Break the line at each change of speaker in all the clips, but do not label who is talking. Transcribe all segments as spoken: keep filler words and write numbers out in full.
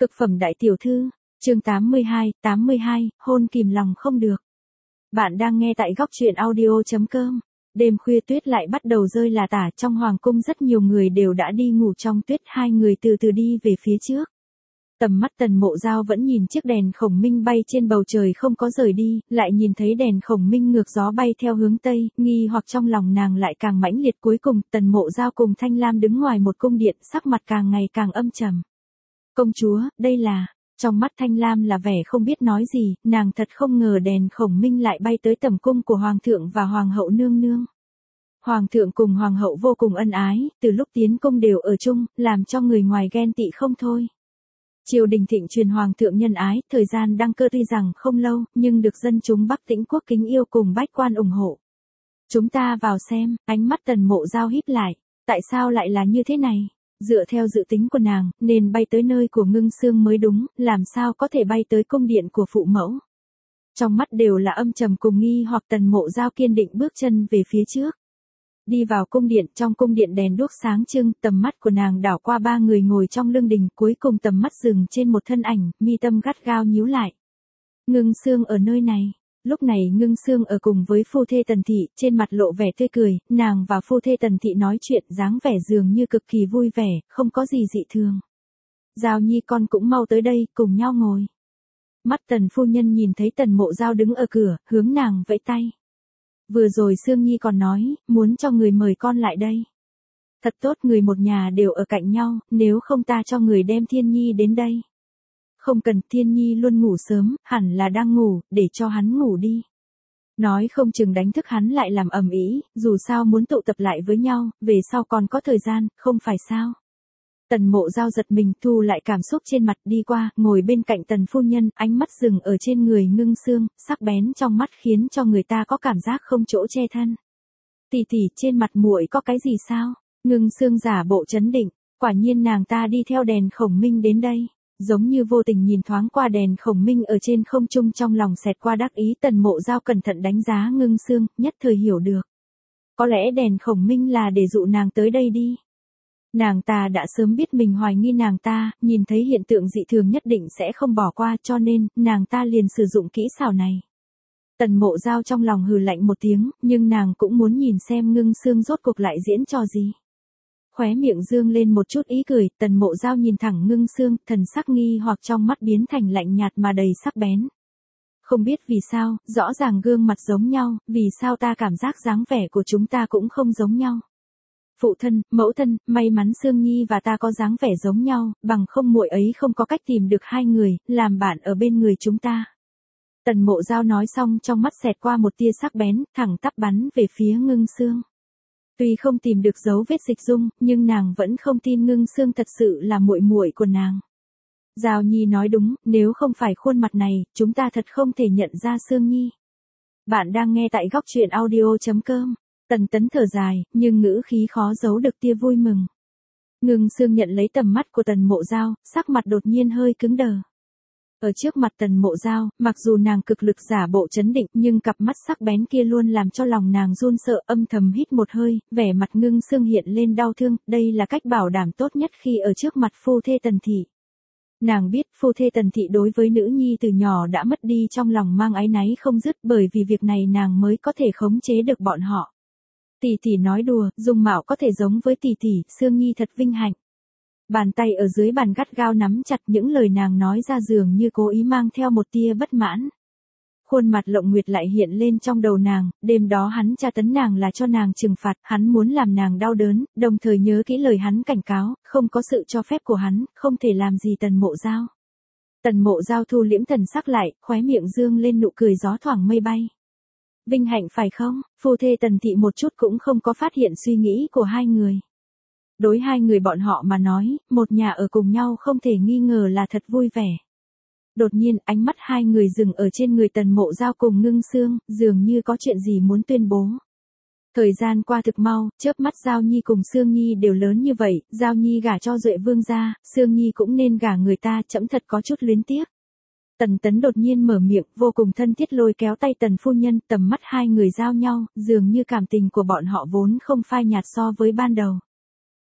Cực phẩm đại tiểu thư, chương tám mươi hai, tám mươi hai, hôn kìm lòng không được. Bạn đang nghe tại góc truyện audio chấm com. Đêm khuya tuyết lại bắt đầu rơi là tả, trong hoàng cung rất nhiều người đều đã đi ngủ trong tuyết, hai người từ từ đi về phía trước. Tầm mắt Tần Mộ Dao vẫn nhìn chiếc đèn khổng minh bay trên bầu trời không có rời đi, lại nhìn thấy đèn khổng minh ngược gió bay theo hướng Tây, nghi hoặc trong lòng nàng lại càng mãnh liệt. Cuối cùng, Tần Mộ Dao cùng Thanh Lam đứng ngoài một cung điện, sắc mặt càng ngày càng âm trầm. Công chúa, đây là... Trong mắt Thanh Lam là vẻ không biết nói gì, nàng thật không ngờ đèn khổng minh lại bay tới tầm cung của Hoàng thượng và Hoàng hậu nương nương. Hoàng thượng cùng Hoàng hậu vô cùng ân ái, từ lúc tiến cung đều ở chung, làm cho người ngoài ghen tị không thôi. Triều đình thịnh truyền Hoàng thượng nhân ái, thời gian đăng cơ tuy rằng không lâu, nhưng được dân chúng Bắc Tĩnh quốc kính yêu cùng bách quan ủng hộ. Chúng ta vào xem, ánh mắt Tần Mộ Dao híp lại, tại sao lại là như thế này? Dựa theo dự tính của nàng, nên bay tới nơi của Ngưng Sương mới đúng, làm sao có thể bay tới cung điện của phụ mẫu. Trong mắt đều là âm trầm cùng nghi hoặc. Tần Mộ Dao kiên định bước chân về phía trước. Đi vào cung điện, trong cung điện đèn đuốc sáng trưng, tầm mắt của nàng đảo qua ba người ngồi trong lương đình, cuối cùng tầm mắt dừng trên một thân ảnh, mi tâm gắt gao nhíu lại. Ngưng Sương ở nơi này. Lúc này Ngưng Sương ở cùng với phu thê Tần Thị, trên mặt lộ vẻ tươi cười, nàng và phu thê Tần Thị nói chuyện dáng vẻ dường như cực kỳ vui vẻ, không có gì dị thường. Dao Nhi con cũng mau tới đây, cùng nhau ngồi. Mắt Tần phu nhân nhìn thấy Tần Mộ Dao đứng ở cửa, hướng nàng vẫy tay. Vừa rồi Sương Nhi còn nói, muốn cho người mời con lại đây. Thật tốt, người một nhà đều ở cạnh nhau, nếu không ta cho người đem Thiên Nhi đến đây. Không cần, Thiên Nhi luôn ngủ sớm, hẳn là đang ngủ, để cho hắn ngủ đi. Nói không chừng đánh thức hắn lại làm ầm ĩ, dù sao muốn tụ tập lại với nhau, về sau còn có thời gian, không phải sao. Tần Mộ Dao giật mình, thu lại cảm xúc trên mặt, đi qua, ngồi bên cạnh Tần phu nhân, ánh mắt dừng ở trên người Ngưng Sương, sắc bén trong mắt khiến cho người ta có cảm giác không chỗ che thân. Tỷ tỷ, trên mặt muội có cái gì sao? Ngưng Sương giả bộ trấn định, quả nhiên nàng ta đi theo đèn khổng minh đến đây. Giống như vô tình nhìn thoáng qua đèn khổng minh ở trên không trung, trong lòng xẹt qua đắc ý. Tần Mộ Dao cẩn thận đánh giá Ngưng Sương, nhất thời hiểu được. Có lẽ đèn khổng minh là để dụ nàng tới đây đi. Nàng ta đã sớm biết mình hoài nghi nàng ta, nhìn thấy hiện tượng dị thường nhất định sẽ không bỏ qua, cho nên, nàng ta liền sử dụng kỹ xảo này. Tần Mộ Dao trong lòng hừ lạnh một tiếng, nhưng nàng cũng muốn nhìn xem Ngưng Sương rốt cuộc lại diễn trò gì. Khóe miệng dương lên một chút ý cười, Tần Mộ Dao nhìn thẳng Ngưng Sương, thần sắc nghi hoặc trong mắt biến thành lạnh nhạt mà đầy sắc bén. Không biết vì sao, rõ ràng gương mặt giống nhau, vì sao ta cảm giác dáng vẻ của chúng ta cũng không giống nhau. Phụ thân, mẫu thân, may mắn Sương Nhi và ta có dáng vẻ giống nhau, bằng không muội ấy không có cách tìm được hai người, làm bạn ở bên người chúng ta. Tần Mộ Dao nói xong, trong mắt xẹt qua một tia sắc bén, thẳng tắp bắn về phía Ngưng Sương. Tuy không tìm được dấu vết dịch dung, nhưng nàng vẫn không tin Ngưng Sương thật sự là muội muội của nàng. Dao Nhi nói đúng, nếu không phải khuôn mặt này, chúng ta thật không thể nhận ra Sương Nhi. Bạn đang nghe tại góc truyện audio chấm com. Tần Tấn thở dài, nhưng ngữ khí khó giấu được tia vui mừng. Ngưng Sương nhận lấy tầm mắt của Tần Mộ Dao, sắc mặt đột nhiên hơi cứng đờ. Ở trước mặt Tần Mộ Dao, mặc dù nàng cực lực giả bộ trấn định, nhưng cặp mắt sắc bén kia luôn làm cho lòng nàng run sợ. Âm thầm hít một hơi, vẻ mặt Ngưng Sương hiện lên đau thương, đây là cách bảo đảm tốt nhất khi ở trước mặt phu thê Tần Thị. Nàng biết phu thê Tần Thị đối với nữ nhi từ nhỏ đã mất đi, trong lòng mang áy náy không dứt, bởi vì việc này nàng mới có thể khống chế được bọn họ. Tỷ tỷ nói đùa, dung mạo có thể giống với tỷ tỷ, Sương Nhi thật vinh hạnh. Bàn tay ở dưới bàn gắt gao nắm chặt, những lời nàng nói ra dường như cố ý mang theo một tia bất mãn. Khuôn mặt Lộng Nguyệt lại hiện lên trong đầu nàng, đêm đó hắn tra tấn nàng là cho nàng trừng phạt, hắn muốn làm nàng đau đớn, đồng thời nhớ kỹ lời hắn cảnh cáo, không có sự cho phép của hắn, không thể làm gì Tần Mộ Dao. Tần Mộ Dao thu liễm thần sắc lại, khóe miệng dương lên nụ cười gió thoảng mây bay. Vinh hạnh phải không? Phu thê Tần Thị một chút cũng không có phát hiện suy nghĩ của hai người. Đối hai người bọn họ mà nói, một nhà ở cùng nhau không thể nghi ngờ là thật vui vẻ. Đột nhiên, ánh mắt hai người dừng ở trên người Tần Mộ Dao cùng Ngưng Sương, dường như có chuyện gì muốn tuyên bố. Thời gian qua thực mau, chớp mắt Dao Nhi cùng Sương Nhi đều lớn như vậy, Dao Nhi gả cho Duệ Vương gia, Sương Nhi cũng nên gả người ta, chẫm thật có chút luyến tiếc. Tần Tấn đột nhiên mở miệng, vô cùng thân thiết lôi kéo tay Tần phu nhân, tầm mắt hai người giao nhau, dường như cảm tình của bọn họ vốn không phai nhạt so với ban đầu.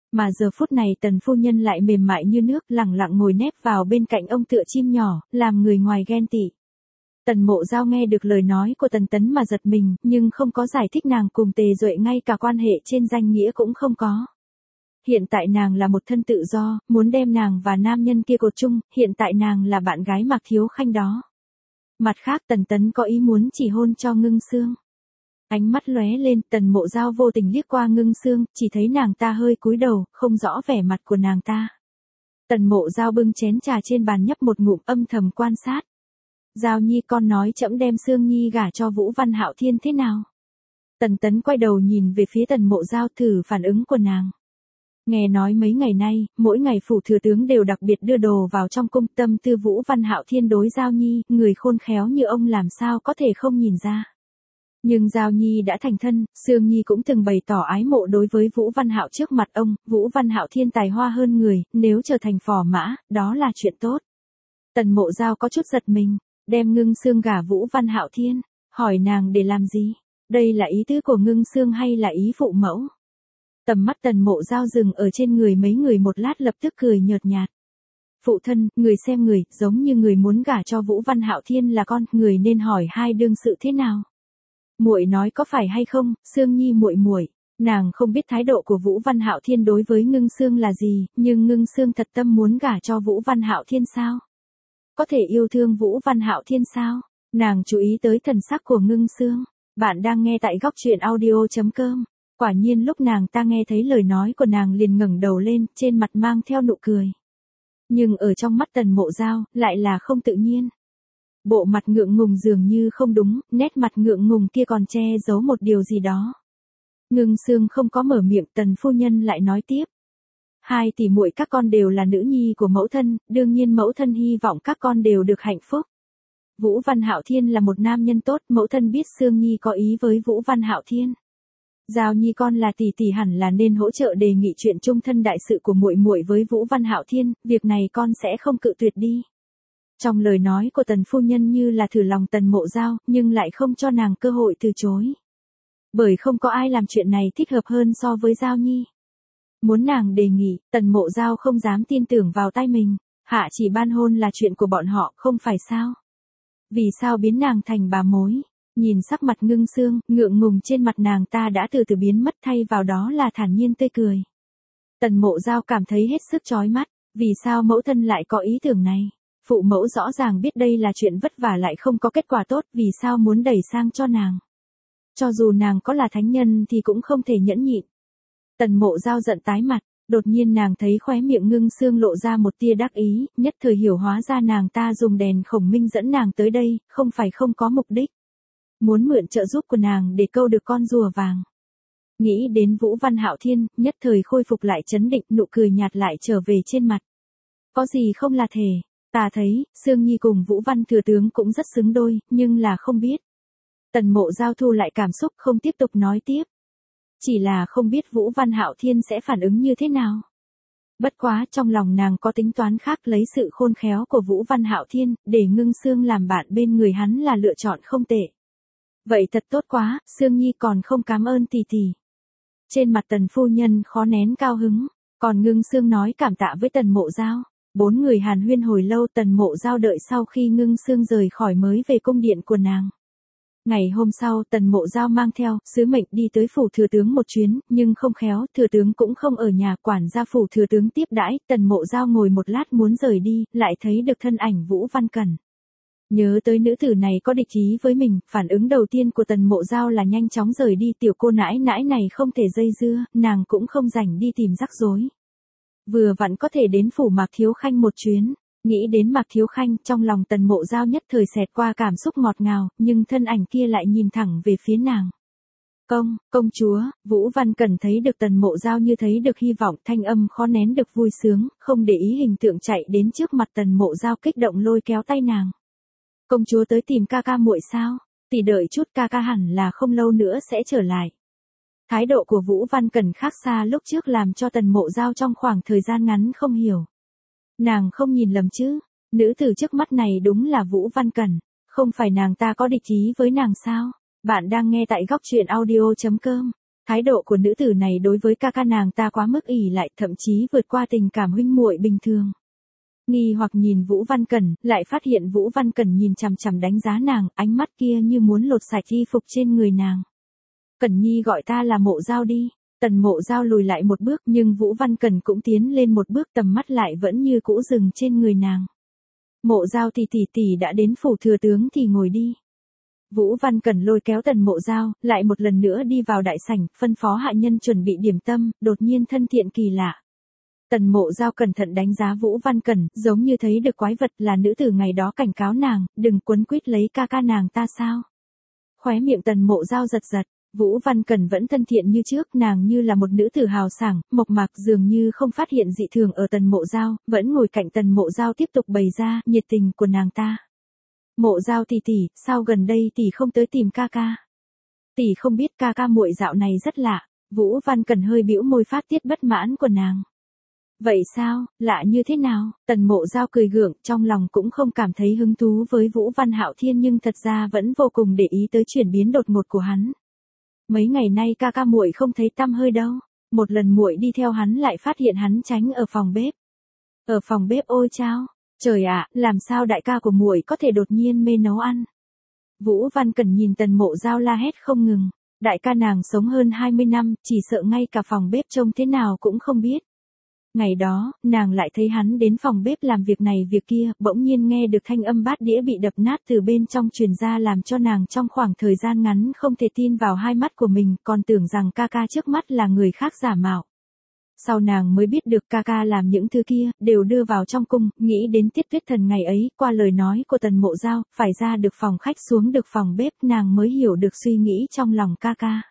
Mà giờ phút này tần phu nhân lại mềm mại như nước, lẳng lặng ngồi nép vào bên cạnh ông tựa chim nhỏ, làm người ngoài ghen tị. Tần Mộ Giao nghe được lời nói của Tần Tấn mà giật mình, nhưng không có giải thích nàng cùng Tề Duệ ngay cả quan hệ trên danh nghĩa cũng không có. Hiện tại nàng là một thân tự do, muốn đem nàng và nam nhân kia cột chung, hiện tại nàng là bạn gái Mạc Thiếu Khanh đó. Mặt khác Tần Tấn có ý muốn chỉ hôn cho Ngưng Sương. Ánh mắt lóe lên, Tần Mộ Giao vô tình liếc qua Ngưng Sương, chỉ thấy nàng ta hơi cúi đầu, không rõ vẻ mặt của nàng ta. Tần Mộ Giao bưng chén trà trên bàn nhấp một ngụm, âm thầm quan sát. Giao Nhi, con nói trẫm đem Sương Nhi gả cho Vũ Văn Hạo Thiên thế nào? Tần Tấn quay đầu nhìn về phía Tần Mộ Giao thử phản ứng của nàng. Nghe nói mấy ngày nay, mỗi ngày phủ thừa tướng đều đặc biệt đưa đồ vào trong cung, tâm tư Vũ Văn Hạo Thiên đối Giao Nhi, người khôn khéo như ông làm sao có thể không nhìn ra. Nhưng Giao Nhi đã thành thân, Sương Nhi cũng từng bày tỏ ái mộ đối với Vũ Văn Hạo trước mặt ông, Vũ Văn Hạo Thiên tài hoa hơn người, nếu trở thành phò mã, đó là chuyện tốt. Tần Mộ Giao có chút giật mình, đem Ngưng Sương gả Vũ Văn Hạo Thiên, hỏi nàng để làm gì? Đây là ý tứ của Ngưng Sương hay là ý phụ mẫu? Tầm mắt Tần Mộ Giao dừng ở trên người mấy người một lát, lập tức cười nhợt nhạt. Phụ thân, người xem người, giống như người muốn gả cho Vũ Văn Hạo Thiên là con, người nên hỏi hai đương sự thế nào? Muội nói có phải hay không, Sương Nhi muội muội, nàng không biết thái độ của Vũ Văn Hạo Thiên đối với Ngưng Sương là gì, nhưng Ngưng Sương thật tâm muốn gả cho Vũ Văn Hạo Thiên sao? Có thể yêu thương Vũ Văn Hạo Thiên sao? Nàng chú ý tới thần sắc của Ngưng Sương. Bạn đang nghe tại góc truyện audio chấm com. Quả nhiên lúc nàng ta nghe thấy lời nói của nàng liền ngẩng đầu lên, trên mặt mang theo nụ cười. Nhưng ở trong mắt Tần Mộ Giao, lại là không tự nhiên. Bộ mặt ngượng ngùng dường như không đúng, nét mặt ngượng ngùng kia còn che giấu một điều gì đó. Ngưng Sương không có mở miệng, Tần phu nhân lại nói tiếp. Hai tỷ muội các con đều là nữ nhi của mẫu thân, đương nhiên mẫu thân hy vọng các con đều được hạnh phúc. Vũ Văn Hạo Thiên là một nam nhân tốt, mẫu thân biết Sương Nhi có ý với Vũ Văn Hạo Thiên. Giao Nhi con là tỷ tỷ hẳn là nên hỗ trợ đề nghị chuyện chung thân đại sự của muội muội với Vũ Văn Hạo Thiên, việc này con sẽ không cự tuyệt đi. Trong lời nói của Tần phu nhân như là thử lòng Tần Mộ Giao, nhưng lại không cho nàng cơ hội từ chối. Bởi không có ai làm chuyện này thích hợp hơn so với Giao Nhi. Muốn nàng đề nghị, Tần Mộ Giao không dám tin tưởng vào tay mình, hạ chỉ ban hôn là chuyện của bọn họ, không phải sao? Vì sao biến nàng thành bà mối? Nhìn sắc mặt Ngưng Sương, ngượng ngùng trên mặt nàng ta đã từ từ biến mất, thay vào đó là thản nhiên tươi cười. Tần Mộ Giao cảm thấy hết sức chói mắt, vì sao mẫu thân lại có ý tưởng này? Phụ mẫu rõ ràng biết đây là chuyện vất vả lại không có kết quả tốt, vì sao muốn đẩy sang cho nàng? Cho dù nàng có là thánh nhân thì cũng không thể nhẫn nhịn. Tần Mộ Giao giận tái mặt, đột nhiên nàng thấy khóe miệng Ngưng Sương lộ ra một tia đắc ý, nhất thời hiểu hóa ra nàng ta dùng đèn khổng minh dẫn nàng tới đây, không phải không có mục đích. Muốn mượn trợ giúp của nàng để câu được con rùa vàng. Nghĩ đến Vũ Văn Hạo Thiên, nhất thời khôi phục lại trấn định, nụ cười nhạt lại trở về trên mặt. Có gì không là thể, ta thấy, Sương Nhi cùng Vũ Văn thừa tướng cũng rất xứng đôi, nhưng là không biết. Tần Mộ Giao thu lại cảm xúc, không tiếp tục nói tiếp. Chỉ là không biết Vũ Văn Hạo Thiên sẽ phản ứng như thế nào. Bất quá trong lòng nàng có tính toán khác, lấy sự khôn khéo của Vũ Văn Hạo Thiên, để Ngưng Sương làm bạn bên người hắn là lựa chọn không tệ. Vậy thật tốt quá, Sương Nhi còn không cảm ơn tỷ tỷ. Trên mặt Tần phu nhân khó nén cao hứng, còn Ngưng Sương nói cảm tạ với Tần Mộ Giao. Bốn người hàn huyên hồi lâu, Tần Mộ Giao đợi sau khi Ngưng Sương rời khỏi mới về cung điện của nàng. Ngày hôm sau, Tần Mộ Giao mang theo sứ mệnh đi tới phủ thừa tướng một chuyến, nhưng không khéo, thừa tướng cũng không ở nhà, quản gia phủ thừa tướng tiếp đãi, Tần Mộ Giao ngồi một lát muốn rời đi, lại thấy được thân ảnh Vũ Văn Cẩn. Nhớ tới nữ tử này có địch ý với mình, phản ứng đầu tiên của Tần Mộ Giao là nhanh chóng rời đi, tiểu cô nãi nãi này không thể dây dưa, nàng cũng không rảnh đi tìm rắc rối. Vừa vặn có thể đến phủ Mạc Thiếu Khanh một chuyến. Nghĩ đến Mạc Thiếu Khanh, trong lòng Tần Mộ Giao nhất thời xẹt qua cảm xúc ngọt ngào, nhưng thân ảnh kia lại nhìn thẳng về phía nàng. Công, công chúa, Vũ Văn Cẩn thấy được Tần Mộ Giao như thấy được hy vọng, thanh âm khó nén được vui sướng, không để ý hình tượng chạy đến trước mặt Tần Mộ Giao kích động lôi kéo tay nàng. Công chúa tới tìm ca ca muội sao? Tỷ đợi chút, ca ca hẳn là không lâu nữa sẽ trở lại. Thái độ của Vũ Văn Cẩn khác xa lúc trước làm cho Tần Mộ Giao trong khoảng thời gian ngắn không hiểu. Nàng không nhìn lầm chứ, nữ tử trước mắt này đúng là Vũ Văn Cẩn, không phải nàng ta có địch ý với nàng sao? Bạn đang nghe tại góc truyện audio chấm com. Thái độ của nữ tử này đối với ca ca nàng ta quá mức ỷ lại, thậm chí vượt qua tình cảm huynh muội bình thường. Nghi hoặc nhìn Vũ Văn Cẩn, lại phát hiện Vũ Văn Cẩn nhìn chằm chằm đánh giá nàng, ánh mắt kia như muốn lột sạch y phục trên người nàng. Cẩn Nhi gọi ta là Mộ Giao đi. Tần Mộ Giao lùi lại một bước, nhưng Vũ Văn Cẩn cũng tiến lên một bước, tầm mắt lại vẫn như cũ dừng trên người nàng. Mộ Giao tỷ tỷ tỷ đã đến phủ thừa tướng thì ngồi đi. Vũ Văn Cẩn lôi kéo Tần Mộ Giao, lại một lần nữa đi vào đại sảnh, phân phó hạ nhân chuẩn bị điểm tâm, đột nhiên thân thiện kỳ lạ. Tần Mộ Giao cẩn thận đánh giá Vũ Văn Cẩn, giống như thấy được quái vật, là nữ tử ngày đó cảnh cáo nàng, đừng quấn quýt lấy ca ca nàng ta sao. Khóe miệng Tần Mộ Giao giật giật, Vũ Văn Cẩn vẫn thân thiện như trước, nàng như là một nữ tử hào sảng, mộc mạc, dường như không phát hiện dị thường ở Tần Mộ Giao, vẫn ngồi cạnh Tần Mộ Giao tiếp tục bày ra nhiệt tình của nàng ta. Mộ Giao tỷ tỷ, sao gần đây tỷ không tới tìm ca ca? Tỷ không biết ca ca muội dạo này rất lạ. Vũ Văn Cẩn hơi bĩu môi phát tiết bất mãn của nàng. Vậy sao, lạ như thế nào? Tần Mộ Giao cười gượng, trong lòng cũng không cảm thấy hứng thú với Vũ Văn Hạo Thiên, nhưng thật ra vẫn vô cùng để ý tới chuyển biến đột ngột của hắn. Mấy ngày nay ca ca muội không thấy tăm hơi đâu. Một lần muội đi theo hắn lại phát hiện hắn tránh ở phòng bếp. Ở phòng bếp ôi chao, trời ạ, làm sao đại ca của muội có thể đột nhiên mê nấu ăn? Vũ Văn Cẩn nhìn Tần Mộ Giao la hét không ngừng. Đại ca nàng sống hơn hai mươi năm, chỉ sợ ngay cả phòng bếp trông thế nào cũng không biết. Ngày đó, nàng lại thấy hắn đến phòng bếp làm việc này việc kia, bỗng nhiên nghe được thanh âm bát đĩa bị đập nát từ bên trong truyền ra, làm cho nàng trong khoảng thời gian ngắn không thể tin vào hai mắt của mình, còn tưởng rằng ca ca trước mắt là người khác giả mạo. Sau nàng mới biết được ca ca làm những thứ kia, đều đưa vào trong cung, nghĩ đến Tiết Tuyết Thần ngày ấy, qua lời nói của Tần Mộ Giao, phải ra được phòng khách xuống được phòng bếp, nàng mới hiểu được suy nghĩ trong lòng ca ca.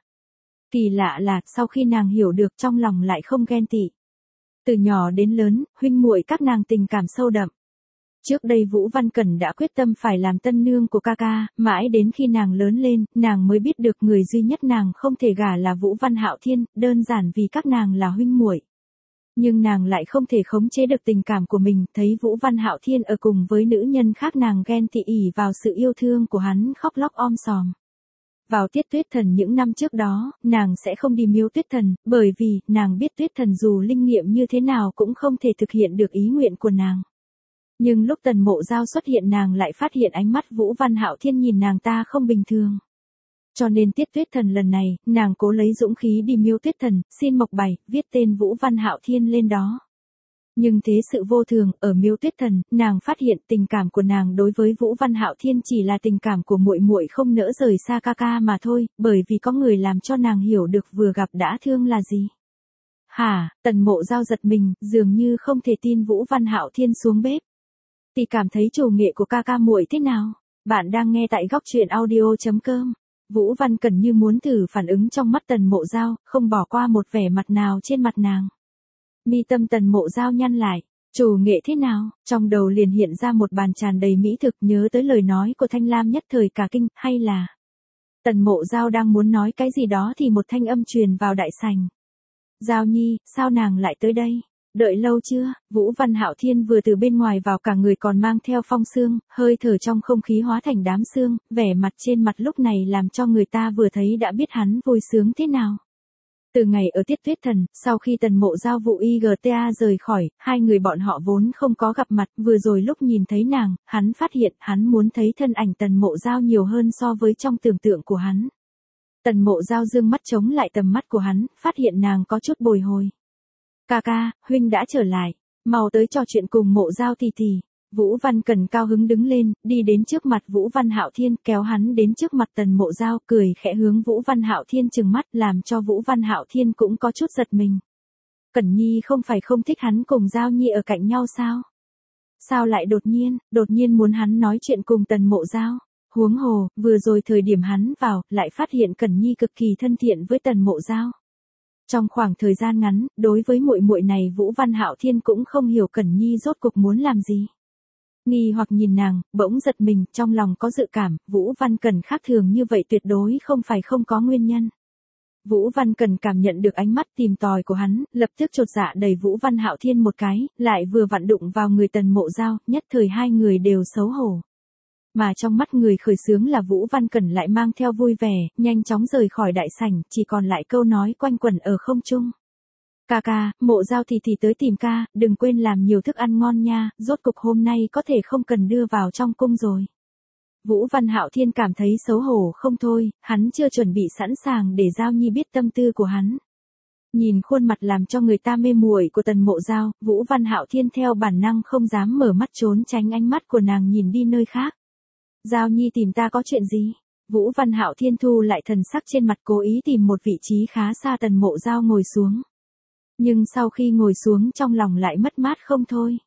Kỳ lạ là, sau khi nàng hiểu được trong lòng lại không ghen tị. Từ nhỏ đến lớn, huynh muội các nàng tình cảm sâu đậm. Trước đây Vũ Văn Cẩn đã quyết tâm phải làm tân nương của ca ca, mãi đến khi nàng lớn lên, nàng mới biết được người duy nhất nàng không thể gả là Vũ Văn Hạo Thiên, đơn giản vì các nàng là huynh muội. Nhưng nàng lại không thể khống chế được tình cảm của mình, thấy Vũ Văn Hạo Thiên ở cùng với nữ nhân khác, nàng ghen tị ỉ vào sự yêu thương của hắn, khóc lóc om sòm. Vào Tiết Tuyết Thần những năm trước đó, nàng sẽ không đi miếu Tuyết Thần, bởi vì, nàng biết Tuyết Thần dù linh nghiệm như thế nào cũng không thể thực hiện được ý nguyện của nàng. Nhưng lúc Tần Mộ Giao xuất hiện, nàng lại phát hiện ánh mắt Vũ Văn Hạo Thiên nhìn nàng ta không bình thường. Cho nên Tiết Tuyết Thần lần này, nàng cố lấy dũng khí đi miếu Tuyết Thần, xin mộc bày, viết tên Vũ Văn Hạo Thiên lên đó. Nhưng thế sự vô thường, ở miếu Tuyết Thần, nàng phát hiện tình cảm của nàng đối với Vũ Văn Hạo Thiên chỉ là tình cảm của muội muội không nỡ rời xa ca ca mà thôi, bởi vì có người làm cho nàng hiểu được vừa gặp đã thương là gì. Hả, Tần Mộ Giao giật mình, dường như không thể tin Vũ Văn Hạo Thiên xuống bếp. Tỷ cảm thấy chủ nghệ của ca ca muội thế nào? Bạn đang nghe tại góc truyện audio chấm com. Vũ Văn Cẩn như muốn thử phản ứng trong mắt Tần Mộ Giao, không bỏ qua một vẻ mặt nào trên mặt nàng. Mi tâm Tần Mộ Giao nhăn lại, chủ nghệ thế nào? Trong đầu liền hiện ra một bàn tràn đầy mỹ thực, nhớ tới lời nói của Thanh Lam nhất thời cả kinh, hay là... Tần Mộ Giao đang muốn nói cái gì đó thì một thanh âm truyền vào đại sảnh. Giao Nhi, sao nàng lại tới đây? Đợi lâu chưa? Vũ Văn Hạo Thiên vừa từ bên ngoài vào, cả người còn mang theo phong sương, hơi thở trong không khí hóa thành đám sương, vẻ mặt trên mặt lúc này làm cho người ta vừa thấy đã biết hắn vui sướng thế nào. Từ ngày ở Tiết Tuyết Thần, sau khi Tần Mộ Giao vụ i giê tê a rời khỏi, hai người bọn họ vốn không có gặp mặt, vừa rồi lúc nhìn thấy nàng, hắn phát hiện hắn muốn thấy thân ảnh Tần Mộ Giao nhiều hơn so với trong tưởng tượng của hắn. Tần Mộ Giao dương mắt chống lại tầm mắt của hắn, phát hiện nàng có chút bồi hồi. Ca ca, huynh đã trở lại, mau tới trò chuyện cùng Mộ Giao tỷ tỷ. Vũ Văn Cẩn cao hứng đứng lên, đi đến trước mặt Vũ Văn Hạo Thiên, kéo hắn đến trước mặt Tần Mộ Giao, cười khẽ hướng Vũ Văn Hạo Thiên trừng mắt, làm cho Vũ Văn Hạo Thiên cũng có chút giật mình. Cẩn Nhi không phải không thích hắn cùng Giao Nhi ở cạnh nhau sao? Sao lại đột nhiên, đột nhiên muốn hắn nói chuyện cùng Tần Mộ Giao? Huống hồ, vừa rồi thời điểm hắn vào, lại phát hiện Cẩn Nhi cực kỳ thân thiện với Tần Mộ Giao. Trong khoảng thời gian ngắn, đối với muội muội này Vũ Văn Hạo Thiên cũng không hiểu Cẩn Nhi rốt cuộc muốn làm gì. Nghi hoặc nhìn nàng, bỗng giật mình, trong lòng có dự cảm, Vũ Văn Cẩn khác thường như vậy tuyệt đối không phải không có nguyên nhân. Vũ Văn Cẩn cảm nhận được ánh mắt tìm tòi của hắn, lập tức chột dạ đẩy Vũ Văn Hạo Thiên một cái, lại vừa vặn đụng vào người Tần Mộ Giao, nhất thời hai người đều xấu hổ. mà trong mắt người khởi xướng là Vũ Văn Cẩn lại mang theo vui vẻ, nhanh chóng rời khỏi đại sảnh, chỉ còn lại câu nói quanh quẩn ở không trung. Ca ca, Mộ Giao thì thì tới tìm ca, đừng quên làm nhiều thức ăn ngon nha, rốt cục hôm nay có thể không cần đưa vào trong cung rồi. Vũ Văn Hạo Thiên cảm thấy xấu hổ không thôi, hắn chưa chuẩn bị sẵn sàng để Giao Nhi biết tâm tư của hắn. Nhìn khuôn mặt làm cho người ta mê muội của Tần Mộ Giao, Vũ Văn Hạo Thiên theo bản năng không dám mở mắt trốn tránh ánh mắt của nàng nhìn đi nơi khác. Giao Nhi tìm ta có chuyện gì? Vũ Văn Hạo Thiên thu lại thần sắc trên mặt, cố ý tìm một vị trí khá xa Tần Mộ Giao ngồi xuống. Nhưng sau khi ngồi xuống trong lòng lại mất mát không thôi.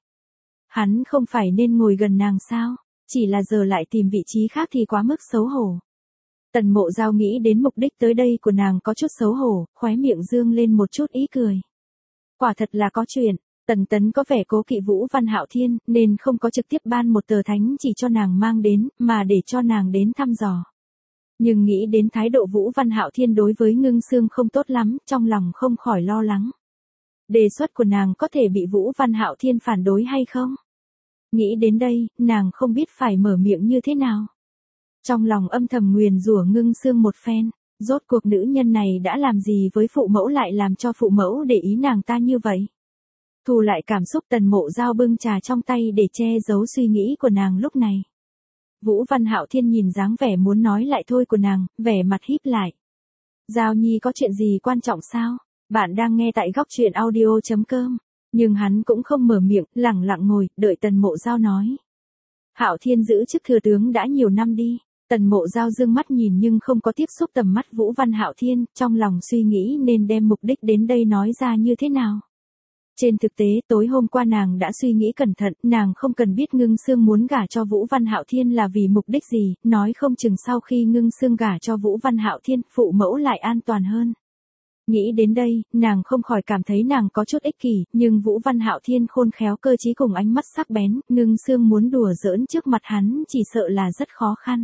Hắn không phải nên ngồi gần nàng sao? Chỉ là giờ lại tìm vị trí khác thì quá mức xấu hổ. Tần Mộ Giao nghĩ đến mục đích tới đây của nàng có chút xấu hổ, khóe miệng dương lên một chút ý cười. Quả thật là có chuyện, Tần Tấn có vẻ cố kỵ Vũ Văn Hạo Thiên, nên không có trực tiếp ban một tờ thánh chỉ cho nàng mang đến, mà để cho nàng đến thăm dò. Nhưng nghĩ đến thái độ Vũ Văn Hạo Thiên đối với Ngưng Xương không tốt lắm, trong lòng không khỏi lo lắng. Đề xuất của nàng có thể bị Vũ Văn Hạo Thiên phản đối hay không? Nghĩ đến đây, nàng không biết phải mở miệng như thế nào. Trong lòng âm thầm nguyền rủa Ngưng Xương một phen, rốt cuộc nữ nhân này đã làm gì với phụ mẫu lại làm cho phụ mẫu để ý nàng ta như vậy. Thu lại cảm xúc, Tần Mộ Giao bưng trà trong tay để che giấu suy nghĩ của nàng lúc này. Vũ Văn Hạo Thiên nhìn dáng vẻ muốn nói lại thôi của nàng, vẻ mặt híp lại. Giao Nhi có chuyện gì quan trọng sao? Bạn đang nghe tại góc truyện audio chấm com. Nhưng hắn cũng không mở miệng, lẳng lặng ngồi, đợi Tần Mộ Giao nói. Hạo Thiên giữ chức thừa tướng đã nhiều năm đi. Tần Mộ Giao dương mắt nhìn nhưng không có tiếp xúc tầm mắt Vũ Văn Hạo Thiên, trong lòng suy nghĩ nên đem mục đích đến đây nói ra như thế nào. Trên thực tế, tối hôm qua nàng đã suy nghĩ cẩn thận, nàng không cần biết Ngưng Xương muốn gả cho Vũ Văn Hạo Thiên là vì mục đích gì, nói không chừng sau khi Ngưng Xương gả cho Vũ Văn Hạo Thiên, phụ mẫu lại an toàn hơn. Nghĩ đến đây, nàng không khỏi cảm thấy nàng có chút ích kỷ, nhưng Vũ Văn Hạo Thiên khôn khéo cơ trí cùng ánh mắt sắc bén, Ngưng Xương muốn đùa giỡn trước mặt hắn chỉ sợ là rất khó khăn.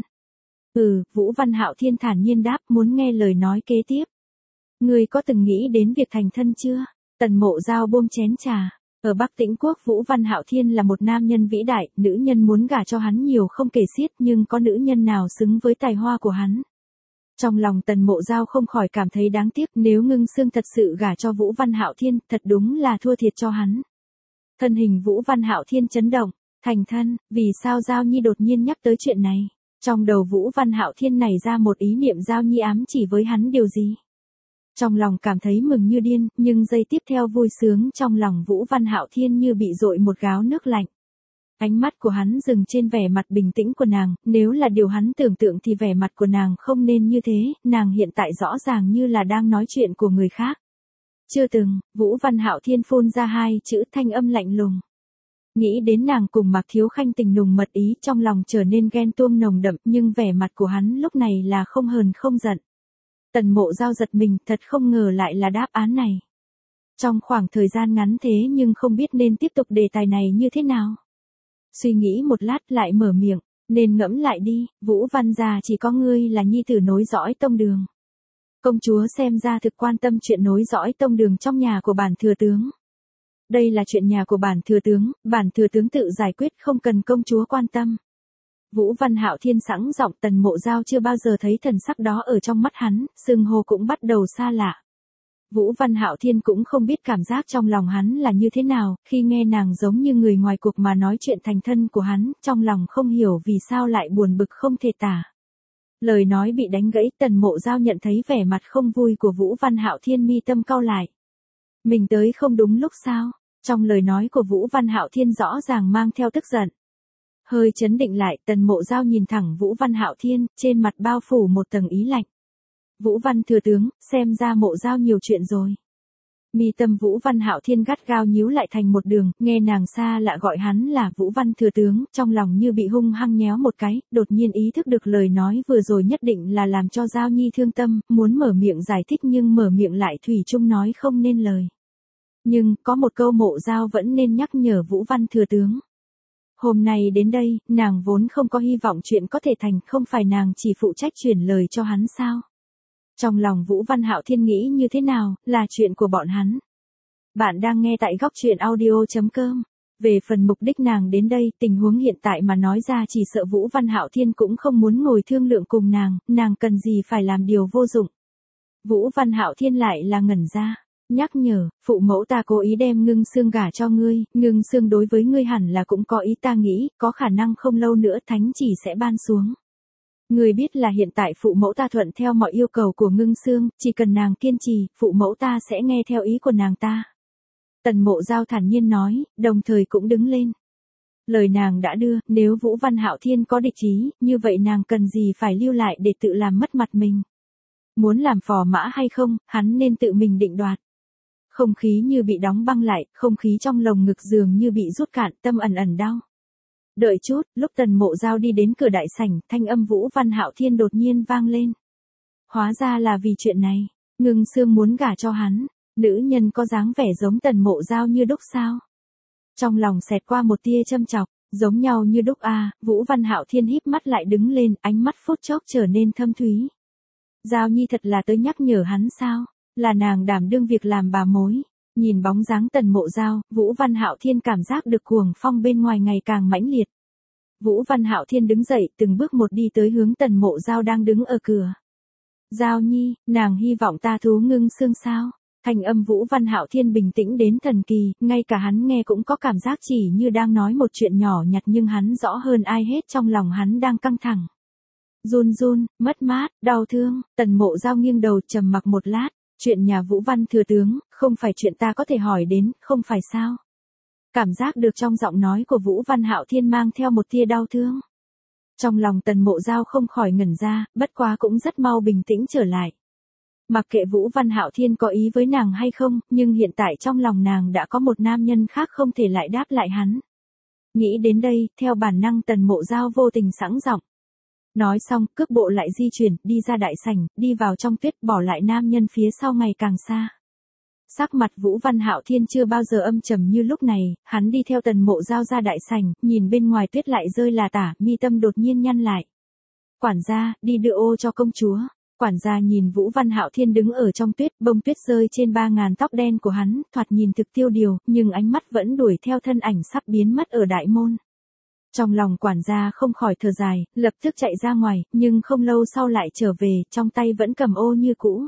Ừ, Vũ Văn Hạo Thiên thản nhiên đáp, muốn nghe lời nói kế tiếp. Ngươi có từng nghĩ đến việc thành thân chưa? Tần Mộ Giao buông chén trà. Ở Bắc Tĩnh Quốc, Vũ Văn Hạo Thiên là một nam nhân vĩ đại, nữ nhân muốn gả cho hắn nhiều không kể xiết, nhưng có nữ nhân nào xứng với tài hoa của hắn. Trong lòng Tần Mộ Giao không khỏi cảm thấy đáng tiếc, nếu Ngưng Xương thật sự gả cho Vũ Văn Hạo Thiên, thật đúng là thua thiệt cho hắn. Thân hình Vũ Văn Hạo Thiên chấn động, thành thân, vì sao Giao Nhi đột nhiên nhắc tới chuyện này? Trong đầu Vũ Văn Hạo Thiên nảy ra một ý niệm Giao Nhi ám chỉ với hắn điều gì? Trong lòng cảm thấy mừng như điên, nhưng giây tiếp theo vui sướng trong lòng Vũ Văn Hạo Thiên như bị dội một gáo nước lạnh. Ánh mắt của hắn dừng trên vẻ mặt bình tĩnh của nàng, nếu là điều hắn tưởng tượng thì vẻ mặt của nàng không nên như thế, nàng hiện tại rõ ràng như là đang nói chuyện của người khác. Chưa từng, Vũ Văn Hạo Thiên phun ra hai chữ, thanh âm lạnh lùng. Nghĩ đến nàng cùng Mạc Thiếu Khanh tình nùng mật ý, trong lòng trở nên ghen tuông nồng đậm, nhưng vẻ mặt của hắn lúc này là không hờn không giận. Tần Mộ Giao giật mình, thật không ngờ lại là đáp án này. Trong khoảng thời gian ngắn thế nhưng không biết nên tiếp tục đề tài này như thế nào. Suy nghĩ một lát lại mở miệng, nên ngẫm lại đi, Vũ Văn gia chỉ có ngươi là nhi tử nối dõi tông đường. Công chúa xem ra thực quan tâm chuyện nối dõi tông đường trong nhà của bản thừa tướng. Đây là chuyện nhà của bản thừa tướng, bản thừa tướng tự giải quyết, không cần công chúa quan tâm. Vũ Văn Hạo Thiên sẵn giọng, Tần Mộ Giao chưa bao giờ thấy thần sắc đó ở trong mắt hắn, xưng hô cũng bắt đầu xa lạ. Vũ Văn Hạo Thiên cũng không biết cảm giác trong lòng hắn là như thế nào, khi nghe nàng giống như người ngoài cuộc mà nói chuyện thành thân của hắn, trong lòng không hiểu vì sao lại buồn bực không thể tả. Lời nói bị đánh gãy, Tần Mộ Giao nhận thấy vẻ mặt không vui của Vũ Văn Hạo Thiên, mi tâm cau lại. Mình tới không đúng lúc sao? Trong lời nói của Vũ Văn Hạo Thiên rõ ràng mang theo tức giận. Hơi chấn định lại, Tần Mộ Giao nhìn thẳng Vũ Văn Hạo Thiên, trên mặt bao phủ một tầng ý lạnh. Vũ Văn thừa tướng, xem ra Mộ Giao nhiều chuyện rồi. Mi tâm Vũ Văn Hạo Thiên gắt gao nhíu lại thành một đường, nghe nàng xa lạ gọi hắn là Vũ Văn thừa tướng, trong lòng như bị hung hăng nhéo một cái, đột nhiên ý thức được lời nói vừa rồi nhất định là làm cho Giao Nhi thương tâm, muốn mở miệng giải thích nhưng mở miệng lại thủy chung nói không nên lời. Nhưng, có một câu Mộ Giao vẫn nên nhắc nhở Vũ Văn thừa tướng. Hôm nay đến đây, nàng vốn không có hy vọng chuyện có thể thành, không phải nàng chỉ phụ trách truyền lời cho hắn sao? Trong lòng Vũ Văn Hạo Thiên nghĩ như thế nào, là chuyện của bọn hắn. Bạn đang nghe tại góc truyện audio chấm com. Về phần mục đích nàng đến đây, tình huống hiện tại mà nói ra chỉ sợ Vũ Văn Hạo Thiên cũng không muốn ngồi thương lượng cùng nàng, nàng cần gì phải làm điều vô dụng. Vũ Văn Hạo Thiên lại là ngẩn ra, nhắc nhở, phụ mẫu ta cố ý đem Ngưng Xương gả cho ngươi, Ngưng Xương đối với ngươi hẳn là cũng có ý, ta nghĩ, có khả năng không lâu nữa thánh chỉ sẽ ban xuống. Ngươi biết là hiện tại phụ mẫu ta thuận theo mọi yêu cầu của Ngưng Xương, chỉ cần nàng kiên trì, phụ mẫu ta sẽ nghe theo ý của nàng ta. Tần Mộ Giao thản nhiên nói, đồng thời cũng đứng lên. Lời nàng đã đưa, nếu Vũ Văn Hạo Thiên có địch ý, như vậy nàng cần gì phải lưu lại để tự làm mất mặt mình. Muốn làm phò mã hay không, hắn nên tự mình định đoạt. Không khí như bị đóng băng lại, không khí trong lồng ngực dường như bị rút cạn, tâm ẩn ẩn đau. Đợi chút, lúc Tần Mộ Giao đi đến cửa đại sảnh, thanh âm Vũ Văn Hạo Thiên đột nhiên vang lên. Hóa ra là vì chuyện này, Ngưng Xương muốn gả cho hắn, nữ nhân có dáng vẻ giống Tần Mộ Giao như đúc sao? Trong lòng xẹt qua một tia châm chọc, giống nhau như đúc a, à, Vũ Văn Hạo Thiên híp mắt lại đứng lên, ánh mắt phút chốc trở nên thâm thúy. Giao Nhi thật là tới nhắc nhở hắn sao? Là nàng đảm đương việc làm bà mối. Nhìn bóng dáng Tần Mộ Giao, Vũ Văn Hạo Thiên cảm giác được cuồng phong bên ngoài ngày càng mãnh liệt. Vũ Văn Hạo Thiên đứng dậy, từng bước một đi tới hướng Tần Mộ Giao đang đứng ở cửa. Giao Nhi, nàng hy vọng ta thú Ngưng Xương sao? Thanh âm Vũ Văn Hạo Thiên bình tĩnh đến thần kỳ, ngay cả hắn nghe cũng có cảm giác chỉ như đang nói một chuyện nhỏ nhặt, nhưng hắn rõ hơn ai hết trong lòng hắn đang căng thẳng. Run run, mất mát, đau thương, Tần Mộ Giao nghiêng đầu trầm mặc một lát, chuyện nhà Vũ Văn thừa tướng, không phải chuyện ta có thể hỏi đến, không phải sao? Cảm giác được trong giọng nói của Vũ Văn Hạo Thiên mang theo một tia đau thương. Trong lòng Tần Mộ Giao không khỏi ngẩn ra, bất quá cũng rất mau bình tĩnh trở lại. Mặc kệ Vũ Văn Hạo Thiên có ý với nàng hay không, nhưng hiện tại trong lòng nàng đã có một nam nhân khác không thể lại đáp lại hắn. Nghĩ đến đây, theo bản năng Tần Mộ Giao vô tình sẵn giọng. Nói xong, cước bộ lại di chuyển, đi ra đại sảnh, đi vào trong tuyết, bỏ lại nam nhân phía sau ngày càng xa. Sắc mặt Vũ Văn Hạo Thiên chưa bao giờ âm trầm như lúc này, hắn đi theo Tần Mộ Giao ra đại sảnh, nhìn bên ngoài tuyết lại rơi là tả, mi tâm đột nhiên nhăn lại. Quản gia, đi đưa ô cho công chúa. Quản gia nhìn Vũ Văn Hạo Thiên đứng ở trong tuyết, bông tuyết rơi trên ba ngàn tóc đen của hắn, thoạt nhìn thực tiêu điều, nhưng ánh mắt vẫn đuổi theo thân ảnh sắp biến mất ở đại môn. Trong lòng quản gia không khỏi thở dài, lập tức chạy ra ngoài, nhưng không lâu sau lại trở về, trong tay vẫn cầm ô như cũ.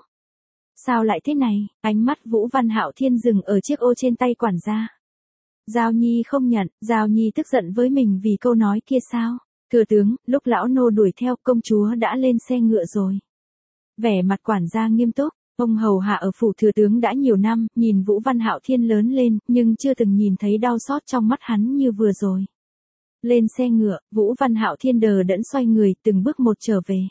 Sao lại thế này? Ánh mắt Vũ Văn Hạo Thiên dừng ở chiếc ô trên tay quản gia. Giao Nhi không nhận, Giao Nhi tức giận với mình vì câu nói kia sao? Thừa tướng, lúc lão nô đuổi theo, công chúa đã lên xe ngựa rồi. Vẻ mặt quản gia nghiêm túc, ông hầu hạ ở phủ thừa tướng đã nhiều năm, nhìn Vũ Văn Hạo Thiên lớn lên, nhưng chưa từng nhìn thấy đau xót trong mắt hắn như vừa rồi. Lên xe ngựa, Vũ Văn Hạo Thiên đờ đẫn xoay người, từng bước một trở về.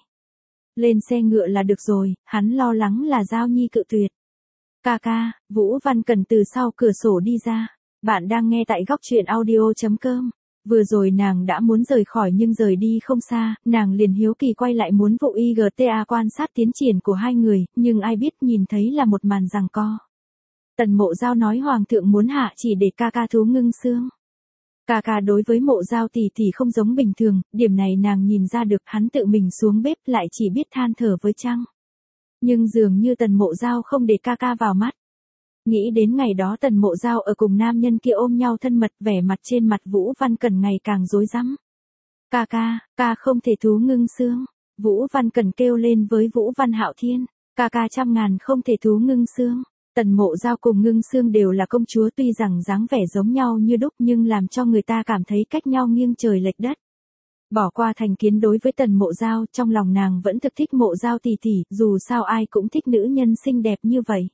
Lên xe ngựa là được rồi, hắn lo lắng là Giao Nhi cự tuyệt. Ca ca, Vũ Văn Cần từ sau cửa sổ đi ra. Bạn đang nghe tại góc truyện audio chấm com. Vừa rồi nàng đã muốn rời khỏi nhưng rời đi không xa, nàng liền hiếu kỳ quay lại muốn vụ i giê tê a quan sát tiến triển của hai người, nhưng ai biết nhìn thấy là một màn giằng co. Tần Mộ Giao nói Hoàng thượng muốn hạ chỉ để ca ca thú Ngưng Xương. Ca ca đối với Mộ Giao tỷ tỷ không giống bình thường, điểm này nàng nhìn ra được, hắn tự mình xuống bếp lại chỉ biết than thở với trăng. Nhưng dường như Tần Mộ Giao không để ca ca vào mắt. Nghĩ đến ngày đó Tần Mộ Giao ở cùng nam nhân kia ôm nhau thân mật, vẻ mặt trên mặt Vũ Văn Cần ngày càng rối rắm. Ca ca, ca không thể thú Ngưng Xương. Vũ Văn Cần kêu lên với Vũ Văn Hạo Thiên. Ca ca trăm ngàn không thể thú Ngưng Xương. Tần Mộ Giao cùng Ngưng Xương đều là công chúa, tuy rằng dáng vẻ giống nhau như đúc nhưng làm cho người ta cảm thấy cách nhau nghiêng trời lệch đất. Bỏ qua thành kiến đối với Tần Mộ Giao, trong lòng nàng vẫn thực thích Mộ Giao tỷ tỷ, dù sao ai cũng thích nữ nhân xinh đẹp như vậy.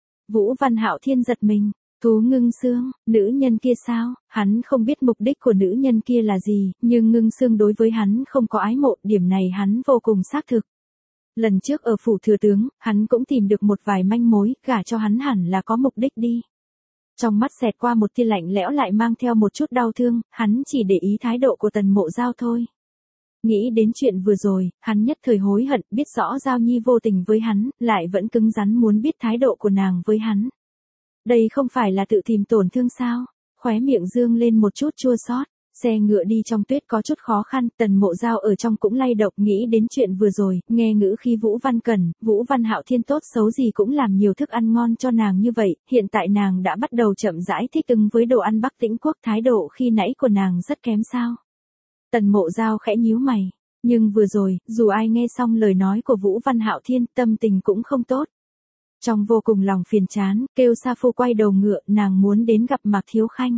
Vũ Văn Hạo Thiên giật mình, thú Ngưng Xương, nữ nhân kia sao? Hắn không biết mục đích của nữ nhân kia là gì, nhưng Ngưng Xương đối với hắn không có ái mộ, điểm này hắn vô cùng xác thực. Lần trước ở phủ thừa tướng, hắn cũng tìm được một vài manh mối, gả cho hắn hẳn là có mục đích đi. Trong mắt xẹt qua một tia lạnh lẽo lại mang theo một chút đau thương, hắn chỉ để ý thái độ của Tần Mộ Giao thôi. Nghĩ đến chuyện vừa rồi, hắn nhất thời hối hận, biết rõ Giao Nhi vô tình với hắn, lại vẫn cứng rắn muốn biết thái độ của nàng với hắn. Đây không phải là tự tìm tổn thương sao? Khóe miệng dương lên một chút chua xót. Xe ngựa đi trong tuyết có chút khó khăn, Tần Mộ Giao ở trong cũng lay động nghĩ đến chuyện vừa rồi, nghe ngữ khi Vũ Văn Cẩn, Vũ Văn Hạo Thiên tốt xấu gì cũng làm nhiều thức ăn ngon cho nàng như vậy, hiện tại nàng đã bắt đầu chậm rãi thích ứng với đồ ăn Bắc Tĩnh Quốc, thái độ khi nãy của nàng rất kém sao. Tần Mộ Giao khẽ nhíu mày, nhưng vừa rồi, dù ai nghe xong lời nói của Vũ Văn Hạo Thiên, tâm tình cũng không tốt. Trong vô cùng lòng phiền chán, kêu Sa Phu quay đầu ngựa, nàng muốn đến gặp Mạc Thiếu Khanh.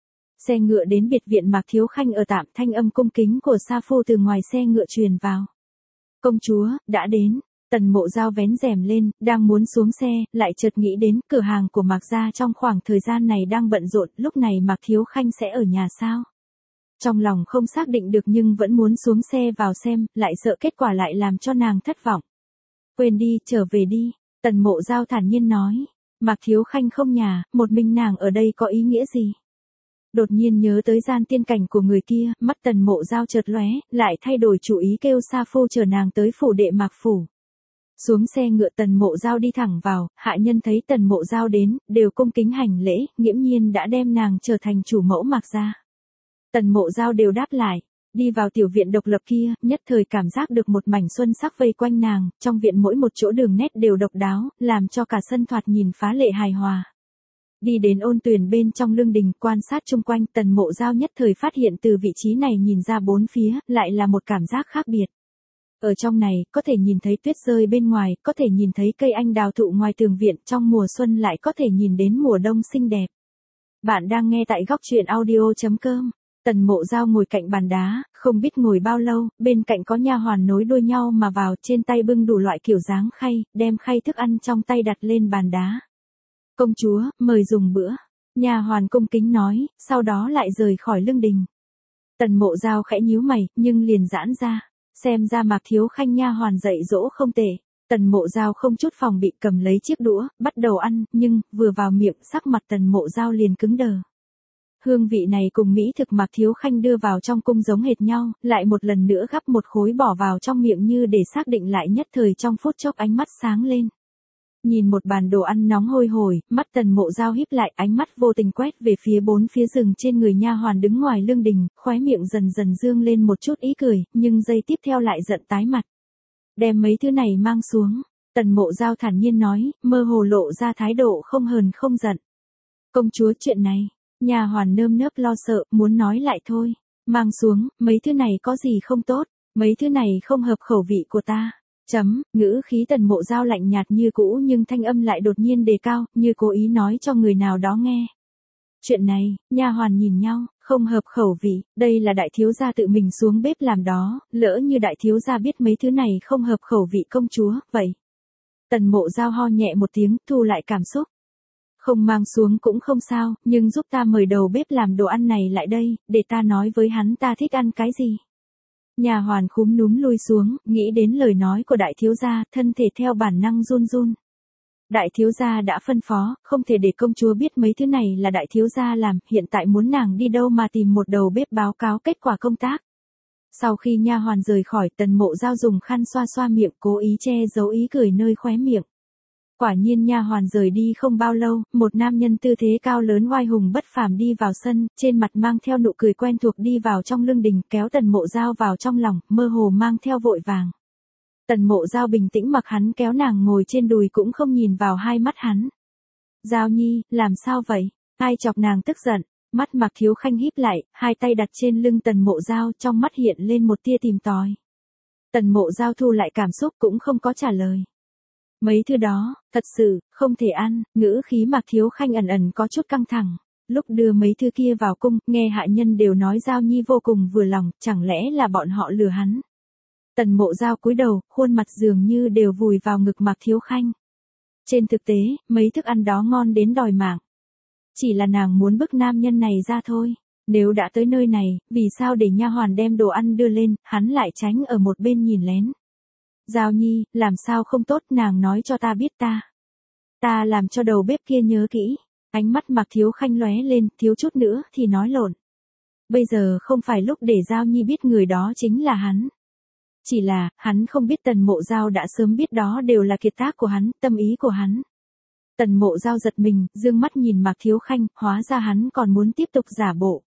Xe ngựa đến biệt viện Mạc Thiếu Khanh ở tạm, thanh âm cung kính của Sa Phu từ ngoài xe ngựa truyền vào. Công chúa, đã đến. Tần Mộ Giao vén rèm lên, đang muốn xuống xe, lại chợt nghĩ đến cửa hàng của Mạc gia trong khoảng thời gian này đang bận rộn, lúc này Mạc Thiếu Khanh sẽ ở nhà sao? Trong lòng không xác định được nhưng vẫn muốn xuống xe vào xem, lại sợ kết quả lại làm cho nàng thất vọng. Quên đi, trở về đi. Tần Mộ Giao thản nhiên nói. Mạc Thiếu Khanh không nhà, một mình nàng ở đây có ý nghĩa gì? Đột nhiên nhớ tới gian tiên cảnh của người kia, mắt Tần Mộ Giao chợt lóe, lại thay đổi chủ ý kêu Sa Phu chờ nàng tới phủ đệ Mạc phủ. Xuống xe ngựa Tần Mộ Giao đi thẳng vào, hạ nhân thấy Tần Mộ Giao đến, đều cung kính hành lễ, nghiễm nhiên đã đem nàng trở thành chủ mẫu Mạc gia. Tần Mộ Giao đều đáp lại, đi vào tiểu viện độc lập kia, nhất thời cảm giác được một mảnh xuân sắc vây quanh nàng, trong viện mỗi một chỗ đường nét đều độc đáo, làm cho cả sân thoạt nhìn phá lệ hài hòa. Đi đến ôn tuyền bên trong lương đình, quan sát chung quanh, Tần Mộ Giao nhất thời phát hiện từ vị trí này nhìn ra bốn phía, lại là một cảm giác khác biệt. Ở trong này, có thể nhìn thấy tuyết rơi bên ngoài, có thể nhìn thấy cây anh đào thụ ngoài tường viện, trong mùa xuân lại có thể nhìn đến mùa đông xinh đẹp. Bạn đang nghe tại góc truyện audio chấm com. Tần Mộ Giao ngồi cạnh bàn đá, không biết ngồi bao lâu, bên cạnh có nha hoàn nối đuôi nhau mà vào, trên tay bưng đủ loại kiểu dáng khay, đem khay thức ăn trong tay đặt lên bàn đá. Công chúa, mời dùng bữa. Nha hoàn cung kính nói, sau đó lại rời khỏi lương đình. Tần Mộ Giao khẽ nhíu mày, nhưng liền giãn ra. Xem ra Mạc Thiếu Khanh nha hoàn dạy dỗ không tệ. Tần Mộ Giao không chút phòng bị cầm lấy chiếc đũa, bắt đầu ăn, nhưng, vừa vào miệng, sắc mặt Tần Mộ Giao liền cứng đờ. Hương vị này cùng mỹ thực Mạc Thiếu Khanh đưa vào trong cung giống hệt nhau, lại một lần nữa gắp một khối bỏ vào trong miệng như để xác định lại, nhất thời trong phút chốc ánh mắt sáng lên. Nhìn một bàn đồ ăn nóng hôi hổi, mắt Tần Mộ Giao híp lại, ánh mắt vô tình quét về phía bốn phía rừng trên người nha hoàn đứng ngoài lương đình, khóe miệng dần dần dương lên một chút ý cười, nhưng giây tiếp theo lại giận tái mặt. Đem mấy thứ này mang xuống, Tần Mộ Giao thản nhiên nói, mơ hồ lộ ra thái độ không hờn không giận. Công chúa, chuyện này, nha hoàn nơm nớp lo sợ, muốn nói lại thôi. Mang xuống, mấy thứ này có gì không tốt, mấy thứ này không hợp khẩu vị của ta. Chấm, ngữ khí Tần Mộ Giao lạnh nhạt như cũ nhưng thanh âm lại đột nhiên đề cao, như cố ý nói cho người nào đó nghe. Chuyện này, nha hoàn nhìn nhau, không hợp khẩu vị, đây là đại thiếu gia tự mình xuống bếp làm đó, lỡ như đại thiếu gia biết mấy thứ này không hợp khẩu vị công chúa, vậy. Tần Mộ Giao ho nhẹ một tiếng, thu lại cảm xúc. Không mang xuống cũng không sao, nhưng giúp ta mời đầu bếp làm đồ ăn này lại đây, để ta nói với hắn ta thích ăn cái gì. Nhà hoàn khúm núm lui xuống, nghĩ đến lời nói của đại thiếu gia, thân thể theo bản năng run run. Đại thiếu gia đã phân phó, không thể để công chúa biết mấy thứ này là đại thiếu gia làm, hiện tại muốn nàng đi đâu mà tìm một đầu bếp báo cáo kết quả công tác. Sau khi nha hoàn rời khỏi, Tần Mộ Giao dùng khăn xoa xoa miệng, cố ý che giấu ý cười nơi khóe miệng. Quả nhiên nha hoàn rời đi không bao lâu, một nam nhân tư thế cao lớn oai hùng bất phàm đi vào sân, trên mặt mang theo nụ cười quen thuộc đi vào trong lương đình, kéo Tần Mộ Giao vào trong lòng, mơ hồ mang theo vội vàng. Tần Mộ Giao bình tĩnh mặc hắn kéo nàng ngồi trên đùi cũng không nhìn vào hai mắt hắn. Giao nhi, làm sao vậy? Ai chọc nàng tức giận? Mắt Mạc Thiếu Khanh híp lại, hai tay đặt trên lưng Tần Mộ Giao, trong mắt hiện lên một tia tìm tòi. Tần Mộ Giao thu lại cảm xúc cũng không có trả lời. Mấy thứ đó, thật sự, không thể ăn, ngữ khí Mạc Thiếu Khanh ẩn ẩn có chút căng thẳng. Lúc đưa mấy thứ kia vào cung, nghe hạ nhân đều nói Giao nhi vô cùng vừa lòng, chẳng lẽ là bọn họ lừa hắn. Tần Mộ Giao cúi đầu, khuôn mặt dường như đều vùi vào ngực Mạc Thiếu Khanh. Trên thực tế, mấy thức ăn đó ngon đến đòi mạng. Chỉ là nàng muốn bức nam nhân này ra thôi. Nếu đã tới nơi này, vì sao để nha hoàn đem đồ ăn đưa lên, hắn lại tránh ở một bên nhìn lén. Giao nhi, làm sao không tốt, nàng nói cho ta biết ta. Ta làm cho đầu bếp kia nhớ kỹ. Ánh mắt Mạc Thiếu Khanh lóe lên, thiếu chút nữa thì nói lộn. Bây giờ không phải lúc để Giao nhi biết người đó chính là hắn. Chỉ là, hắn không biết Tần Mộ Giao đã sớm biết đó đều là kiệt tác của hắn, tâm ý của hắn. Tần Mộ Giao giật mình, dương mắt nhìn Mạc Thiếu Khanh, hóa ra hắn còn muốn tiếp tục giả bộ.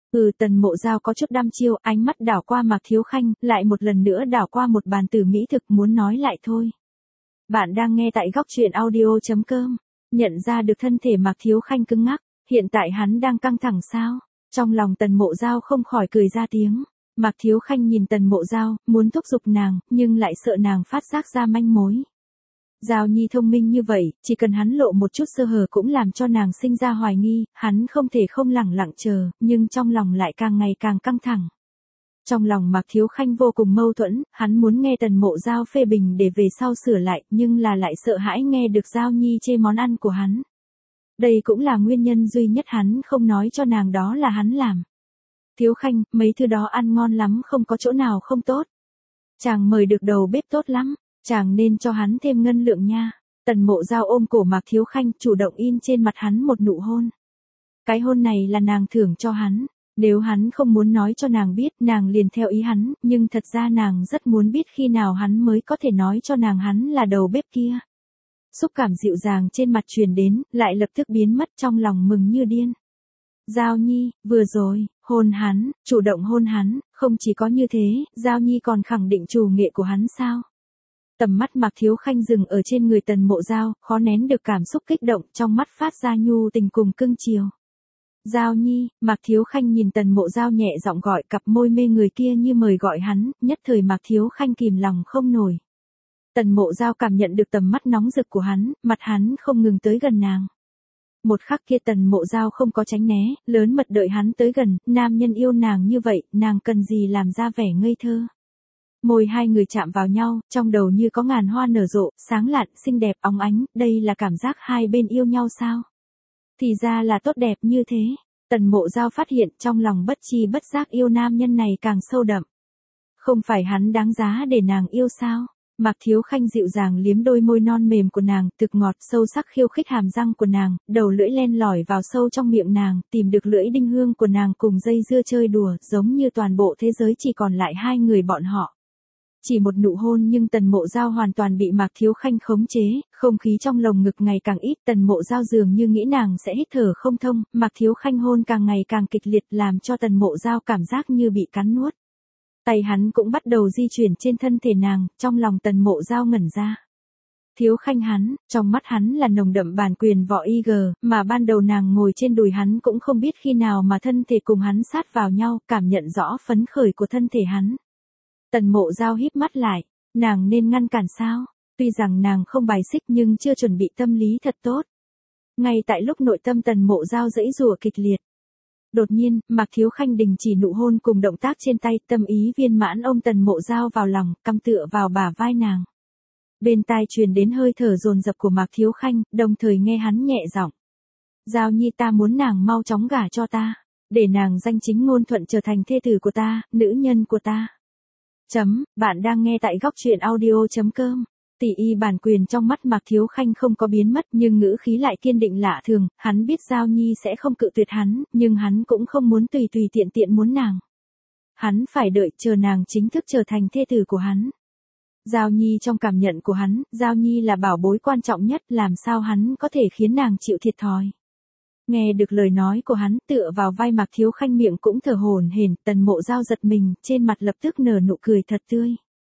Ừ, Tần Mộ Giao có chút đăm chiêu, ánh mắt đảo qua Mạc Thiếu Khanh, lại một lần nữa đảo qua một bàn tử mỹ thực muốn nói lại thôi. Bạn đang nghe tại góc truyện audio.com. Nhận ra được thân thể Mạc Thiếu Khanh cứng ngắc, hiện tại hắn đang căng thẳng sao? Trong lòng Tần Mộ Giao không khỏi cười ra tiếng. Mạc Thiếu Khanh nhìn Tần Mộ Giao, muốn thúc giục nàng, nhưng lại sợ nàng phát giác ra manh mối. Giao Nhi thông minh như vậy, chỉ cần hắn lộ một chút sơ hở cũng làm cho nàng sinh ra hoài nghi, hắn không thể không lẳng lặng chờ, nhưng trong lòng lại càng ngày càng căng thẳng. Trong lòng Mạc Thiếu Khanh vô cùng mâu thuẫn, hắn muốn nghe Tần Mộ Giao phê bình để về sau sửa lại, nhưng là lại sợ hãi nghe được Giao Nhi chê món ăn của hắn. Đây cũng là nguyên nhân duy nhất hắn không nói cho nàng đó là hắn làm. Thiếu Khanh, mấy thứ đó ăn ngon lắm, không có chỗ nào không tốt. Chàng mời được đầu bếp tốt lắm, chàng nên cho hắn thêm ngân lượng nha. Tần Mộ Giao ôm cổ Mạc Thiếu Khanh, chủ động in trên mặt hắn một nụ hôn. Cái hôn này là nàng thưởng cho hắn. Nếu hắn không muốn nói cho nàng biết, nàng liền theo ý hắn, nhưng thật ra nàng rất muốn biết khi nào hắn mới có thể nói cho nàng hắn là đầu bếp kia. Xúc cảm dịu dàng trên mặt truyền đến, lại lập tức biến mất, trong lòng mừng như điên. Giao Nhi, vừa rồi, hôn hắn, chủ động hôn hắn, không chỉ có như thế, Giao Nhi còn khẳng định trù nghệ của hắn sao? Tầm mắt Mạc Thiếu Khanh dừng ở trên người Tần Mộ Giao, khó nén được cảm xúc kích động, trong mắt phát ra nhu tình cùng cưng chiều. Giao Nhi, Mạc Thiếu Khanh nhìn Tần Mộ Giao nhẹ giọng gọi, cặp môi mê người kia như mời gọi hắn, nhất thời Mạc Thiếu Khanh kìm lòng không nổi. Tần Mộ Giao cảm nhận được tầm mắt nóng rực của hắn, mặt hắn không ngừng tới gần nàng. Một khắc kia Tần Mộ Giao không có tránh né, lớn mật đợi hắn tới gần, nam nhân yêu nàng như vậy, nàng cần gì làm ra vẻ ngây thơ. Môi hai người chạm vào nhau, trong đầu như có ngàn hoa nở rộ, sáng lạn, xinh đẹp, óng ánh, đây là cảm giác hai bên yêu nhau sao? Thì ra là tốt đẹp như thế. Tần Mộ Giao phát hiện trong lòng bất chi bất giác yêu nam nhân này càng sâu đậm. Không phải hắn đáng giá để nàng yêu sao? Mạc Thiếu Khanh dịu dàng liếm đôi môi non mềm của nàng, thực ngọt sâu sắc khiêu khích hàm răng của nàng, đầu lưỡi len lỏi vào sâu trong miệng nàng, tìm được lưỡi đinh hương của nàng cùng dây dưa chơi đùa, giống như toàn bộ thế giới chỉ còn lại hai người bọn họ. Chỉ một nụ hôn nhưng Tần Mộ Giao hoàn toàn bị Mạc Thiếu Khanh khống chế, không khí trong lồng ngực ngày càng ít, Tần Mộ Giao dường như nghĩ nàng sẽ hít thở không thông, Mạc Thiếu Khanh hôn càng ngày càng kịch liệt làm cho Tần Mộ Giao cảm giác như bị cắn nuốt. Tay hắn cũng bắt đầu di chuyển trên thân thể nàng, trong lòng Tần Mộ Giao ngẩn ra. Thiếu Khanh hắn, trong mắt hắn là nồng đậm bản quyền võ y gờ, mà ban đầu nàng ngồi trên đùi hắn cũng không biết khi nào mà thân thể cùng hắn sát vào nhau, cảm nhận rõ phấn khởi của thân thể hắn. Tần Mộ Giao híp mắt lại, nàng nên ngăn cản sao? Tuy rằng nàng không bài xích nhưng chưa chuẩn bị tâm lý thật tốt. Ngay tại lúc nội tâm Tần Mộ Giao giãy giụa kịch liệt. Đột nhiên, Mạc Thiếu Khanh đình chỉ nụ hôn cùng động tác trên tay, tâm ý viên mãn ôm Tần Mộ Giao vào lòng, căm tựa vào bả vai nàng. Bên tai truyền đến hơi thở dồn dập của Mạc Thiếu Khanh, đồng thời nghe hắn nhẹ giọng. Giao Nhi, ta muốn nàng mau chóng gả cho ta, để nàng danh chính ngôn thuận trở thành thê tử của ta, nữ nhân của ta. Chấm, bạn đang nghe tại góc truyện audio.com. Tỷ y bản quyền trong mắt Mạc Thiếu Khanh không có biến mất nhưng ngữ khí lại kiên định lạ thường, hắn biết Giao Nhi sẽ không cự tuyệt hắn, nhưng hắn cũng không muốn tùy tùy tiện tiện muốn nàng. Hắn phải đợi chờ nàng chính thức trở thành thê tử của hắn. Giao Nhi trong cảm nhận của hắn, Giao Nhi là bảo bối quan trọng nhất, làm sao hắn có thể khiến nàng chịu thiệt thòi. Nghe được lời nói của hắn, tựa vào vai Mạc Thiếu Khanh miệng cũng thở hổn hển, Tần Mộ Giao giật mình, trên mặt lập tức nở nụ cười thật tươi.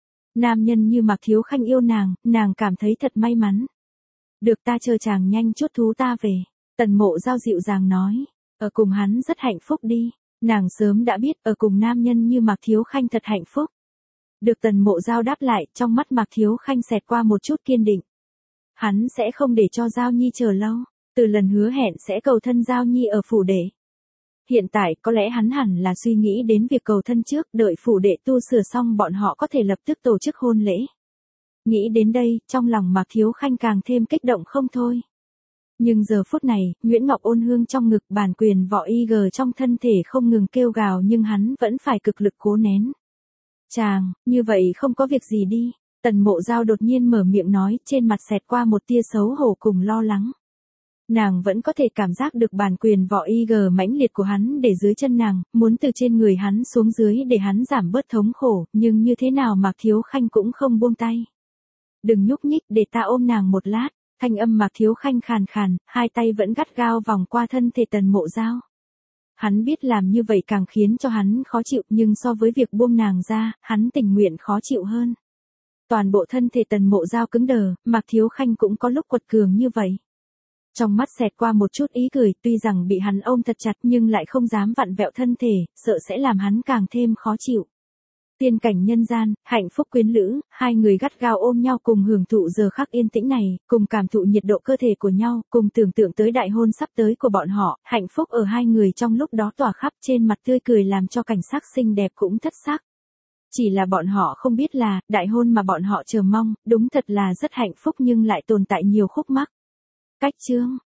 Nam nhân như Mạc Thiếu Khanh yêu nàng, nàng cảm thấy thật may mắn. Được, ta chờ chàng nhanh chút thú ta về. Tần Mộ Giao dịu dàng nói, ở cùng hắn rất hạnh phúc đi. Nàng sớm đã biết, ở cùng nam nhân như Mạc Thiếu Khanh thật hạnh phúc. Được, Tần Mộ Giao đáp lại, trong mắt Mạc Thiếu Khanh xẹt qua một chút kiên định. Hắn sẽ không để cho Giao Nhi chờ lâu. Từ lần hứa hẹn sẽ cầu thân Giao Nhi ở phủ đệ. Hiện tại có lẽ hắn hẳn là suy nghĩ đến việc cầu thân trước, đợi phủ đệ tu sửa xong bọn họ có thể lập tức tổ chức hôn lễ. Nghĩ đến đây, trong lòng Mạc Thiếu Khanh càng thêm kích động không thôi. Nhưng giờ phút này, Nguyễn Ngọc ôn hương trong ngực, bản quyền võ y gờ trong thân thể không ngừng kêu gào nhưng hắn vẫn phải cực lực cố nén. Chàng, như vậy không có việc gì đi. Tần Mộ Giao đột nhiên mở miệng nói, trên mặt xẹt qua một tia xấu hổ cùng lo lắng. Nàng vẫn có thể cảm giác được bản quyền võ y gờ mãnh liệt của hắn để dưới chân nàng, muốn từ trên người hắn xuống dưới để hắn giảm bớt thống khổ, nhưng như thế nào Mạc Thiếu Khanh cũng không buông tay. Đừng nhúc nhích, để ta ôm nàng một lát, thanh âm Mạc Thiếu Khanh khàn khàn, hai tay vẫn gắt gao vòng qua thân thể Tần Mộ Giao. Hắn biết làm như vậy càng khiến cho hắn khó chịu, nhưng so với việc buông nàng ra, hắn tình nguyện khó chịu hơn. Toàn bộ thân thể Tần Mộ Giao cứng đờ, Mạc Thiếu Khanh cũng có lúc quật cường như vậy. Trong mắt xẹt qua một chút ý cười, tuy rằng bị hắn ôm thật chặt nhưng lại không dám vặn vẹo thân thể, sợ sẽ làm hắn càng thêm khó chịu. Tiên cảnh nhân gian, hạnh phúc quyến lữ, hai người gắt gao ôm nhau cùng hưởng thụ giờ khắc yên tĩnh này, cùng cảm thụ nhiệt độ cơ thể của nhau, cùng tưởng tượng tới đại hôn sắp tới của bọn họ, hạnh phúc ở hai người trong lúc đó tỏa khắp trên mặt tươi cười làm cho cảnh sắc xinh đẹp cũng thất sắc. Chỉ là bọn họ không biết là, đại hôn mà bọn họ chờ mong, đúng thật là rất hạnh phúc nhưng lại tồn tại nhiều khúc mắc. Cách chương